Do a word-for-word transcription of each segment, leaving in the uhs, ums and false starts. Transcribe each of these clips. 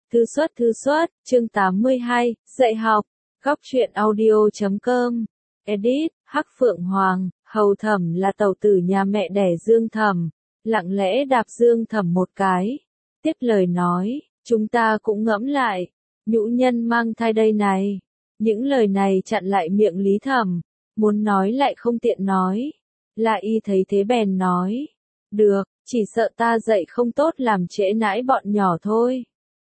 Thư xuất thư xuất, chương tám mươi hai, dạy học, góc truyện audio chấm com, edit, Hắc Phượng Hoàng, Hầu Thẩm là tẩu tử nhà mẹ đẻ Dương Thẩm, lặng lẽ đạp Dương Thẩm một cái, tiếp lời nói, chúng ta cũng ngẫm lại, nhũ nhân mang thai đây này, những lời này chặn lại miệng Lý Thẩm, muốn nói lại không tiện nói, La Y thấy thế bèn nói, được, chỉ sợ ta dạy không tốt làm trễ nãi bọn nhỏ thôi.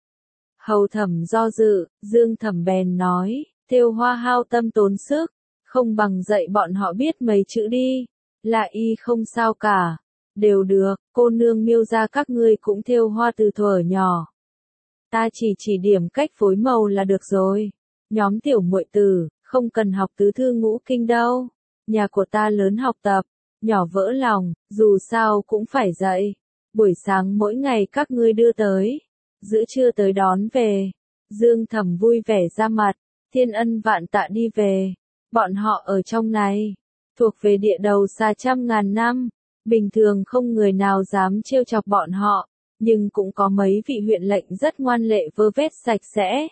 Hầu Thẩm do dự, Dương Thẩm bèn nói, thêu hoa hao tâm tốn sức, không bằng dạy bọn họ biết mấy chữ đi. La Y không sao cả, đều được, cô nương Miêu gia các ngươi cũng thêu hoa từ thuở nhỏ. Ta chỉ chỉ điểm cách phối màu là được rồi. Nhóm tiểu muội tử, không cần học tứ thư ngũ kinh đâu. Nhà của ta lớn học tập, nhỏ vỡ lòng, dù sao cũng phải dạy. Buổi sáng mỗi ngày các ngươi đưa tới, giữa trưa tới đón về. Dương Thẩm vui vẻ ra mặt, thiên ân vạn tạ đi về. Bọn họ ở trong này, thuộc về địa đầu xa trăm ngàn năm, bình thường không người nào dám trêu chọc bọn họ, nhưng cũng có mấy vị huyện lệnh rất ngoan lệ vơ vét sạch sẽ.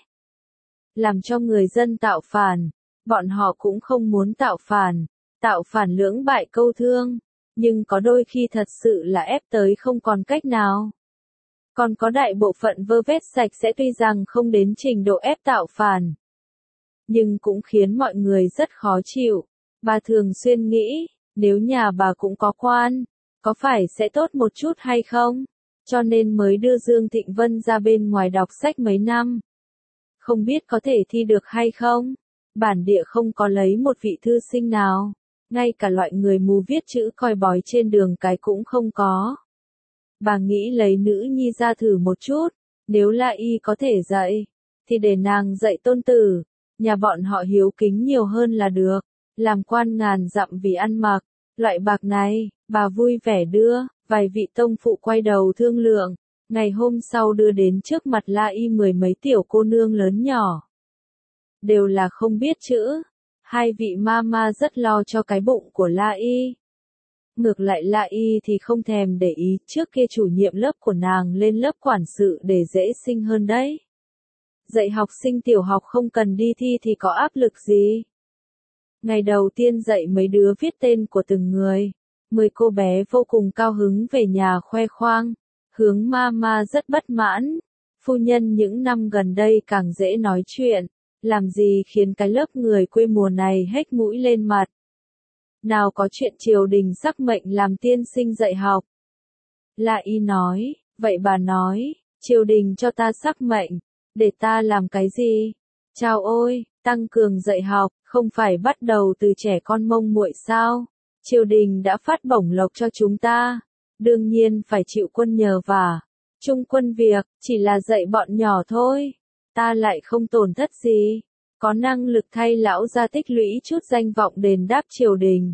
Làm cho người dân tạo phản, bọn họ cũng không muốn tạo phản, tạo phản lưỡng bại câu thương, nhưng có đôi khi thật sự là ép tới không còn cách nào. Còn có đại bộ phận vơ vét sạch sẽ tuy rằng không đến trình độ ép tạo phản, nhưng cũng khiến mọi người rất khó chịu. Bà thường xuyên nghĩ, nếu nhà bà cũng có quan, có phải sẽ tốt một chút hay không? Cho nên mới đưa Dương Thịnh Vân ra bên ngoài đọc sách mấy năm. Không biết có thể thi được hay không? Bản địa không có lấy một vị thư sinh nào, ngay cả loại người mù viết chữ coi bói trên đường cái cũng không có. Bà nghĩ lấy nữ nhi ra thử một chút, nếu La Y có thể dạy, thì để nàng dạy tôn tử, nhà bọn họ hiếu kính nhiều hơn là được, làm quan ngàn dặm vì ăn mặc, loại bạc này, bà vui vẻ đưa, vài vị tông phụ quay đầu thương lượng, ngày hôm sau đưa đến trước mặt La Y mười mấy tiểu cô nương lớn nhỏ. Đều là không biết chữ, hai vị ma ma rất lo cho cái bụng của La Y. Ngược lại La Y thì không thèm để ý, trước kia chủ nhiệm lớp của nàng lên lớp quản sự để dễ sinh hơn đấy. Dạy học sinh tiểu học không cần đi thi thì có áp lực gì. Ngày đầu tiên dạy mấy đứa viết tên của từng người, mười cô bé vô cùng cao hứng về nhà khoe khoang, Hướng ma ma rất bất mãn, phu nhân những năm gần đây càng dễ nói chuyện, làm gì khiến cái lớp người quê mùa này hết mũi lên mặt. Nào có chuyện triều đình sắc mệnh làm tiên sinh dạy học. La Y nói, vậy bà nói, triều đình cho ta sắc mệnh, để ta làm cái gì? Chao ôi, tăng cường dạy học, không phải bắt đầu từ trẻ con mông muội sao? Triều đình đã phát bổng lộc cho chúng ta, đương nhiên phải chịu quân nhờ vả. Trung quân việc, chỉ là dạy bọn nhỏ thôi, ta lại không tổn thất gì, có năng lực thay lão gia tích lũy chút danh vọng đền đáp triều đình.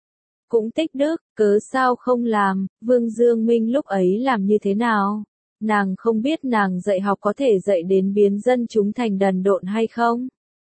Cũng tích đức, cớ sao không làm? Vương Dương Minh lúc ấy làm như thế nào? Nàng không biết nàng dạy học có thể dạy đến biến dân chúng thành đần độn hay không?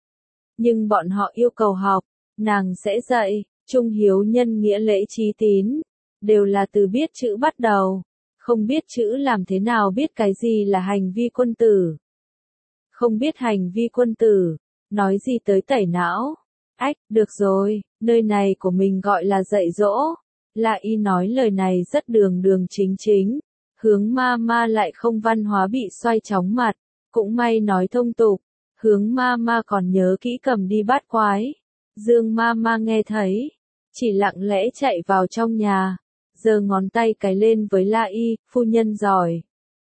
Nhưng bọn họ yêu cầu học, nàng sẽ dạy, trung hiếu nhân nghĩa lễ trí tín, đều là từ biết chữ bắt đầu, không biết chữ làm thế nào biết cái gì là hành vi quân tử. Không biết hành vi quân tử, nói gì tới tẩy não. Ách, được rồi, nơi này của mình gọi là dạy dỗ. La Y nói lời này rất đường đường chính chính. Hướng ma ma lại không văn hóa bị xoay chóng mặt, cũng may nói thông tục. Hướng ma ma còn nhớ kỹ cầm đi bát quái. Dương ma ma nghe thấy, chỉ lặng lẽ chạy vào trong nhà, giơ ngón tay cái lên với La Y, phu nhân giỏi.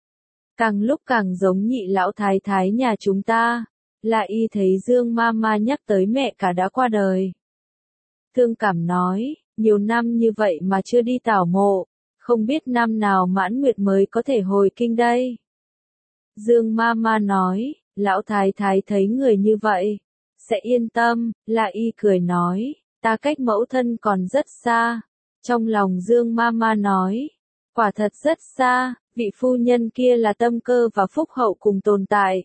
Càng lúc càng giống nhị lão thái thái nhà chúng ta. La Y thấy Dương ma ma nhắc tới mẹ cả đã qua đời. Thương cảm nói, nhiều năm như vậy mà chưa đi tảo mộ, không biết năm nào mãn nguyệt mới có thể hồi kinh đây. Dương ma ma nói, lão thái thái thấy người như vậy, sẽ yên tâm. La Y cười nói, ta cách mẫu thân còn rất xa. Trong lòng Dương ma ma nói, quả thật rất xa, vị phu nhân kia là tâm cơ và phúc hậu cùng tồn tại.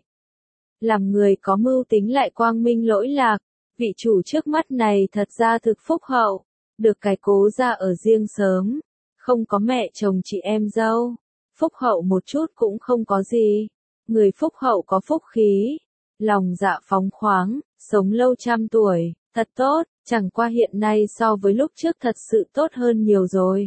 Làm người có mưu tính lại quang minh lỗi lạc, vị chủ trước mắt này thật ra thực phúc hậu, được cái cố ra ở riêng sớm, không có mẹ chồng chị em dâu, phúc hậu một chút cũng không có gì. Người phúc hậu có phúc khí, lòng dạ phóng khoáng, sống lâu trăm tuổi, thật tốt, chẳng qua hiện nay so với lúc trước thật sự tốt hơn nhiều rồi.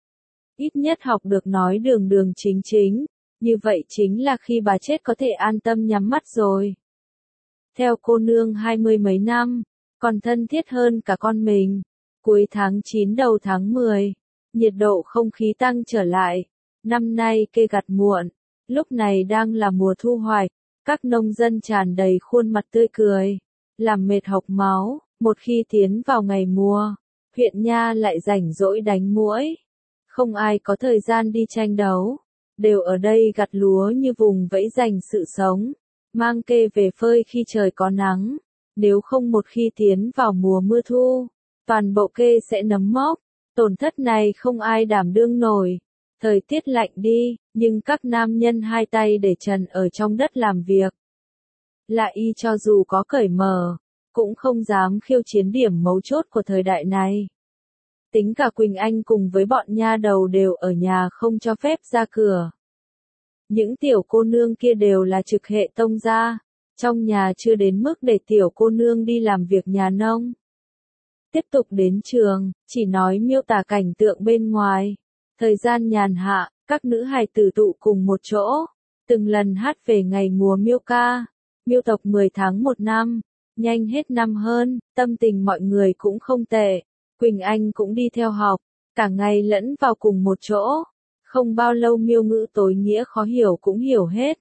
Ít nhất học được nói đường đường chính chính, như vậy chính là khi bà chết có thể an tâm nhắm mắt rồi. Theo cô nương hai mươi mấy năm, còn thân thiết hơn cả con mình. Cuối tháng chín đầu tháng mười, nhiệt độ không khí tăng trở lại. Năm nay cây gặt muộn, lúc này đang là mùa thu hoạch, các nông dân tràn đầy khuôn mặt tươi cười, làm mệt hộc máu. Một khi tiến vào ngày mùa, huyện nha lại rảnh rỗi đánh muỗi. Không ai có thời gian đi tranh đấu, đều ở đây gặt lúa như vùng vẫy giành sự sống, mang kê về phơi khi trời có nắng. Nếu không một khi tiến vào mùa mưa thu, toàn bộ kê sẽ nấm mốc, tổn thất này không ai đảm đương nổi. Thời tiết lạnh đi, nhưng các nam nhân hai tay để trần ở trong đất làm việc. Lại y cho dù có cởi mở, cũng không dám khiêu chiến điểm mấu chốt của thời đại này. Tính cả Quỳnh Anh cùng với bọn nha đầu đều ở nhà không cho phép ra cửa. Những tiểu cô nương kia đều là trực hệ tông gia, trong nhà chưa đến mức để tiểu cô nương đi làm việc nhà nông. Tiếp tục đến trường, chỉ nói miêu tả cảnh tượng bên ngoài. Thời gian nhàn hạ, các nữ hài tử tụ cùng một chỗ, từng lần hát về ngày mùa miêu ca, miêu tộc mười tháng một năm, nhanh hết năm hơn, tâm tình mọi người cũng không tệ. Quỳnh Anh cũng đi theo học, cả ngày lẫn vào cùng một chỗ. Không bao lâu miêu ngữ tối nghĩa khó hiểu cũng hiểu hết.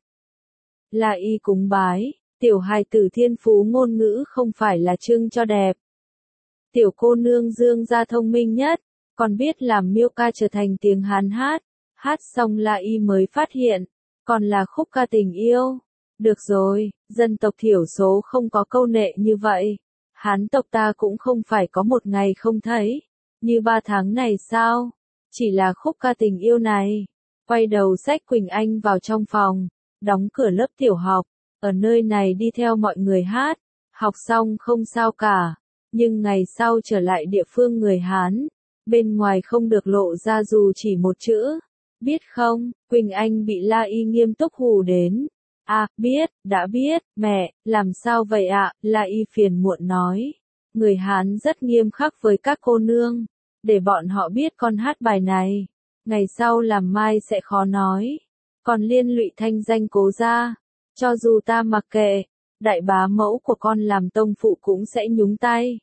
Là y cúng bái, tiểu hài tử thiên phú ngôn ngữ không phải là trưng cho đẹp. Tiểu cô nương dương gia thông minh nhất, còn biết làm miêu ca trở thành tiếng Hán hát. Hát xong là y mới phát hiện, còn là khúc ca tình yêu. Được rồi, dân tộc thiểu số không có câu nệ như vậy. Hán tộc ta cũng không phải có một ngày không thấy, như ba tháng này sao? Chỉ là khúc ca tình yêu này. Quay đầu xách Quỳnh Anh vào trong phòng, đóng cửa lớp tiểu học, ở nơi này đi theo mọi người hát, học xong không sao cả, nhưng ngày sau trở lại địa phương người Hán, bên ngoài không được lộ ra dù chỉ một chữ. Biết không, Quỳnh Anh bị La Y nghiêm túc hù đến. À, biết, đã biết, mẹ, làm sao vậy ạ? La Y phiền muộn nói. Người Hán rất nghiêm khắc với các cô nương, để bọn họ biết con hát bài này, ngày sau làm mai sẽ khó nói, còn liên lụy thanh danh cố gia. Cho dù ta mặc kệ, đại bá mẫu của con làm tông phụ cũng sẽ nhúng tay.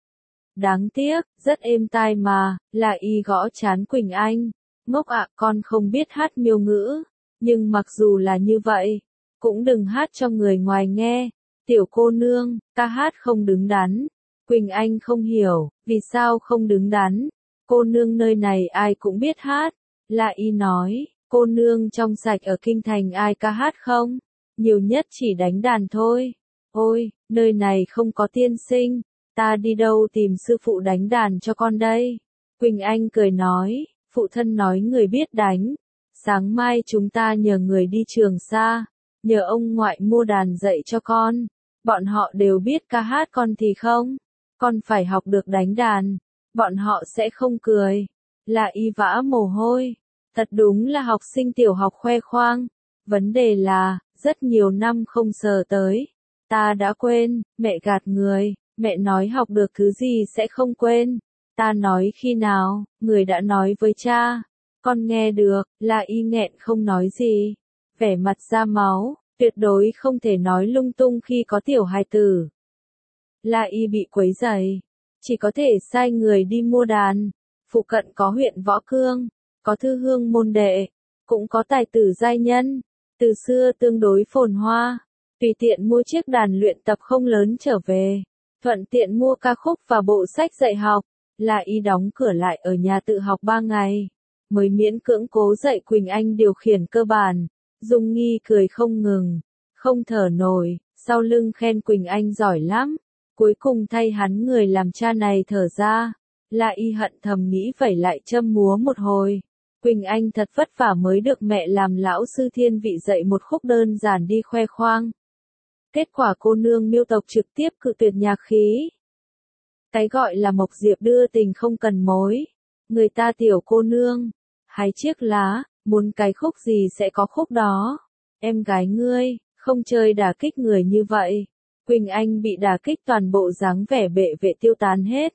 Đáng tiếc, rất êm tai mà, La Y gõ trán Quỳnh Anh. Ngốc ạ, con không biết hát miêu ngữ, nhưng mặc dù là như vậy, cũng đừng hát cho người ngoài nghe. Tiểu cô nương, ca hát không đứng đắn. Quỳnh Anh không hiểu, vì sao không đứng đắn. Cô nương nơi này ai cũng biết hát. La Y nói, cô nương trong sạch ở kinh thành ai ca hát không? Nhiều nhất chỉ đánh đàn thôi. Ôi, nơi này không có tiên sinh, ta đi đâu tìm sư phụ đánh đàn cho con đây? Quỳnh Anh cười nói, phụ thân nói người biết đánh. Sáng mai chúng ta nhờ người đi Trường Sa, nhờ ông ngoại mua đàn dạy cho con. Bọn họ đều biết ca hát, con thì không. Con phải học được đánh đàn, bọn họ sẽ không cười. La Y vã mồ hôi. Thật đúng là học sinh tiểu học khoe khoang. Vấn đề là, rất nhiều năm không sờ tới. Ta đã quên, mẹ gạt người, mẹ nói học được thứ gì sẽ không quên. Ta nói khi nào, người đã nói với cha. Con nghe được, La Y nghẹn không nói gì. Vẻ mặt ra máu, tuyệt đối không thể nói lung tung khi có tiểu hài tử. La Y bị quấy rầy, chỉ có thể sai người đi mua đàn. Phụ cận có huyện Võ Cương, có thư hương môn đệ, cũng có tài tử giai nhân, từ xưa tương đối phồn hoa. Tùy tiện mua chiếc đàn luyện tập không lớn trở về, thuận tiện mua ca khúc và bộ sách dạy học. La Y đóng cửa lại ở nhà tự học ba ngày, mới miễn cưỡng cố dạy Quỳnh Anh điều khiển cơ bản. Dung Nghi cười không ngừng, không thở nổi, sau lưng khen Quỳnh Anh giỏi lắm. Cuối cùng thay hắn người làm cha này thở ra. La Y hận thầm nghĩ phải lại châm múa một hồi. Quỳnh Anh thật vất vả mới được mẹ làm lão sư thiên vị dạy một khúc đơn giản đi khoe khoang. Kết quả cô nương miêu tộc trực tiếp cự tuyệt nhạc khí. Cái gọi là mộc diệp đưa tình không cần mối. Người ta tiểu cô nương, hái chiếc lá, muốn cái khúc gì sẽ có khúc đó. em gái ngươi, không chơi đả kích người như vậy. Quỳnh Anh bị đả kích toàn bộ dáng vẻ bệ vệ tiêu tán hết.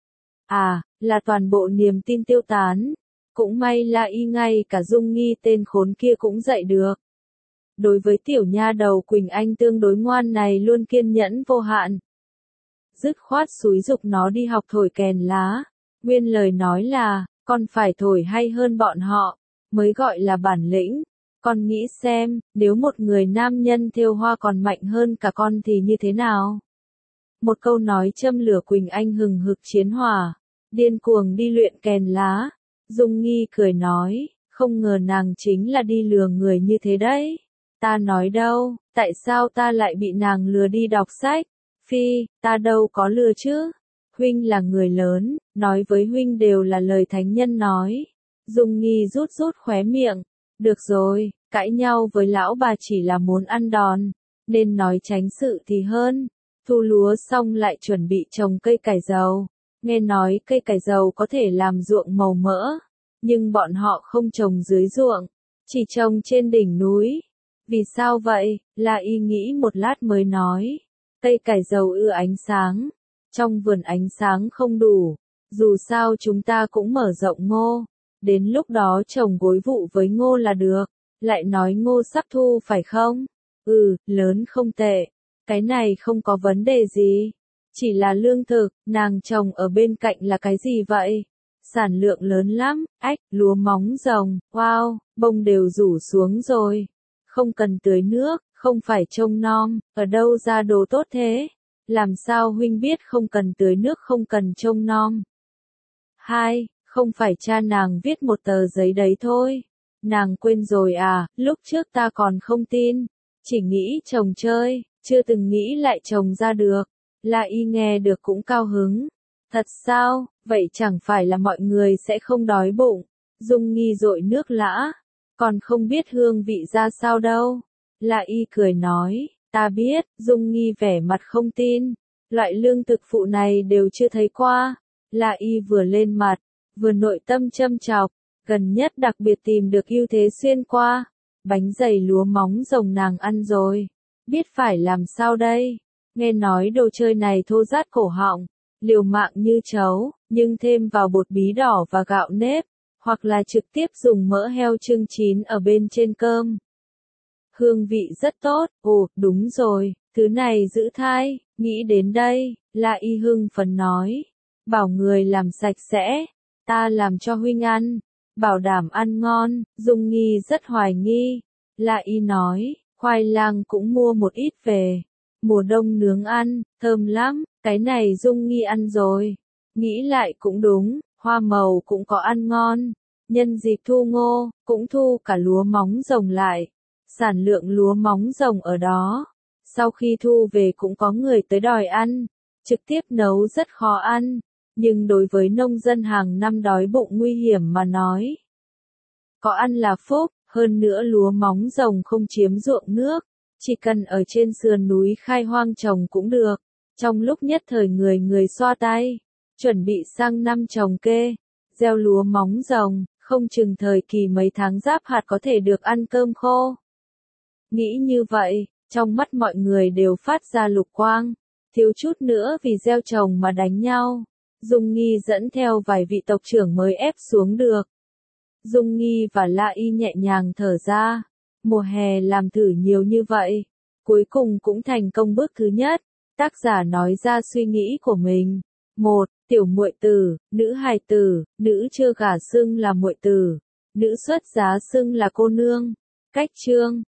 À, là toàn bộ niềm tin tiêu tán. Cũng may là y ngay cả Dung Nghi tên khốn kia cũng dạy được. Đối với tiểu nha đầu Quỳnh Anh tương đối ngoan này luôn kiên nhẫn vô hạn. Dứt khoát xúi giục nó đi học thổi kèn lá. Nguyên lời nói là, con phải thổi hay hơn bọn họ, mới gọi là bản lĩnh. Con nghĩ xem, nếu một người nam nhân thêu hoa còn mạnh hơn cả con thì như thế nào? Một câu nói châm lửa Quỳnh Anh hừng hực chiến hỏa, điên cuồng đi luyện kèn lá. Dung Nghi cười nói, không ngờ nàng chính là đi lừa người như thế đấy. Ta nói đâu, tại sao ta lại bị nàng lừa đi đọc sách? Phi, ta đâu có lừa chứ. Huynh là người lớn, nói với huynh đều là lời thánh nhân nói. Dung Nghi rút rút khóe miệng. Được rồi, cãi nhau với lão bà chỉ là muốn ăn đòn, nên nói tránh sự thì hơn. Thu lúa xong lại chuẩn bị trồng cây cải dầu. Nghe nói cây cải dầu có thể làm ruộng màu mỡ, nhưng bọn họ không trồng dưới ruộng, chỉ trồng trên đỉnh núi. Vì sao vậy? La Y nghĩ một lát mới nói. Cây cải dầu ưa ánh sáng. Trong vườn ánh sáng không đủ. Dù sao chúng ta cũng mở rộng ngô. Đến lúc đó trồng gối vụ với ngô là được. Lại nói ngô sắp thu phải không? Ừ, lớn không tệ. Cái này không có vấn đề gì. Chỉ là lương thực, nàng trồng ở bên cạnh là cái gì vậy? Sản lượng lớn lắm, ách, lúa móng rồng, wow, bông đều rủ xuống rồi. Không cần tưới nước, không phải trông nom, ở đâu ra đồ tốt thế? Làm sao huynh biết không cần tưới nước không cần trông nom? Hai, không phải cha nàng viết một tờ giấy đấy thôi. Nàng quên rồi à, lúc trước ta còn không tin. Chỉ nghĩ trồng chơi, chưa từng nghĩ lại trồng ra được. La Y nghe được cũng cao hứng. Thật sao, vậy chẳng phải là mọi người sẽ không đói bụng. Dung Nghi dội nước lã. Còn không biết hương vị ra sao đâu. La Y cười nói, ta biết. Dung Nghi vẻ mặt không tin. Loại lương thực phụ này đều chưa thấy qua. La Y vừa lên mặt, vừa nội tâm châm chọc. Gần nhất đặc biệt tìm được ưu thế xuyên qua. Bánh dày lúa móng rồng nàng ăn rồi. Biết phải làm sao đây? Nghe nói đồ chơi này thô rát cổ họng, liều mạng như chấu, nhưng thêm vào bột bí đỏ và gạo nếp, hoặc là trực tiếp dùng mỡ heo chưng chín ở bên trên cơm. Hương vị rất tốt, ồ, đúng rồi, thứ này giữ thai, nghĩ đến đây, La Y hưng phấn nói. Bảo người làm sạch sẽ, ta làm cho huynh ăn, bảo đảm ăn ngon. Dung Nghi rất hoài nghi. La Y nói, khoai lang cũng mua một ít về. Mùa đông nướng ăn, thơm lắm, cái này Dung Nghi ăn rồi. Nghĩ lại cũng đúng, hoa màu cũng có ăn ngon. Nhân dịp thu ngô, cũng thu cả lúa móng rồng lại. Sản lượng lúa móng rồng ở đó. Sau khi thu về cũng có người tới đòi ăn. Trực tiếp nấu rất khó ăn. Nhưng đối với nông dân hàng năm đói bụng nguy hiểm mà nói. Có ăn là phúc, hơn nữa lúa móng rồng không chiếm ruộng nước. Chỉ cần ở trên sườn núi khai hoang trồng cũng được. Trong lúc nhất thời người người xoa tay, chuẩn bị sang năm trồng kê, gieo lúa móng rồng, không chừng thời kỳ mấy tháng giáp hạt có thể được ăn cơm khô. Nghĩ như vậy, trong mắt mọi người đều phát ra lục quang, thiếu chút nữa vì gieo trồng mà đánh nhau. Dung Nghi dẫn theo vài vị tộc trưởng mới ép xuống được. Dung Nghi và La Y nhẹ nhàng thở ra. Mùa hè làm thử nhiều như vậy, cuối cùng cũng thành công bước thứ nhất. Tác giả nói ra suy nghĩ của mình. Một, tiểu muội tử, nữ hài tử, nữ chưa gả xưng là muội tử, nữ xuất giá xưng là cô nương. Cách chương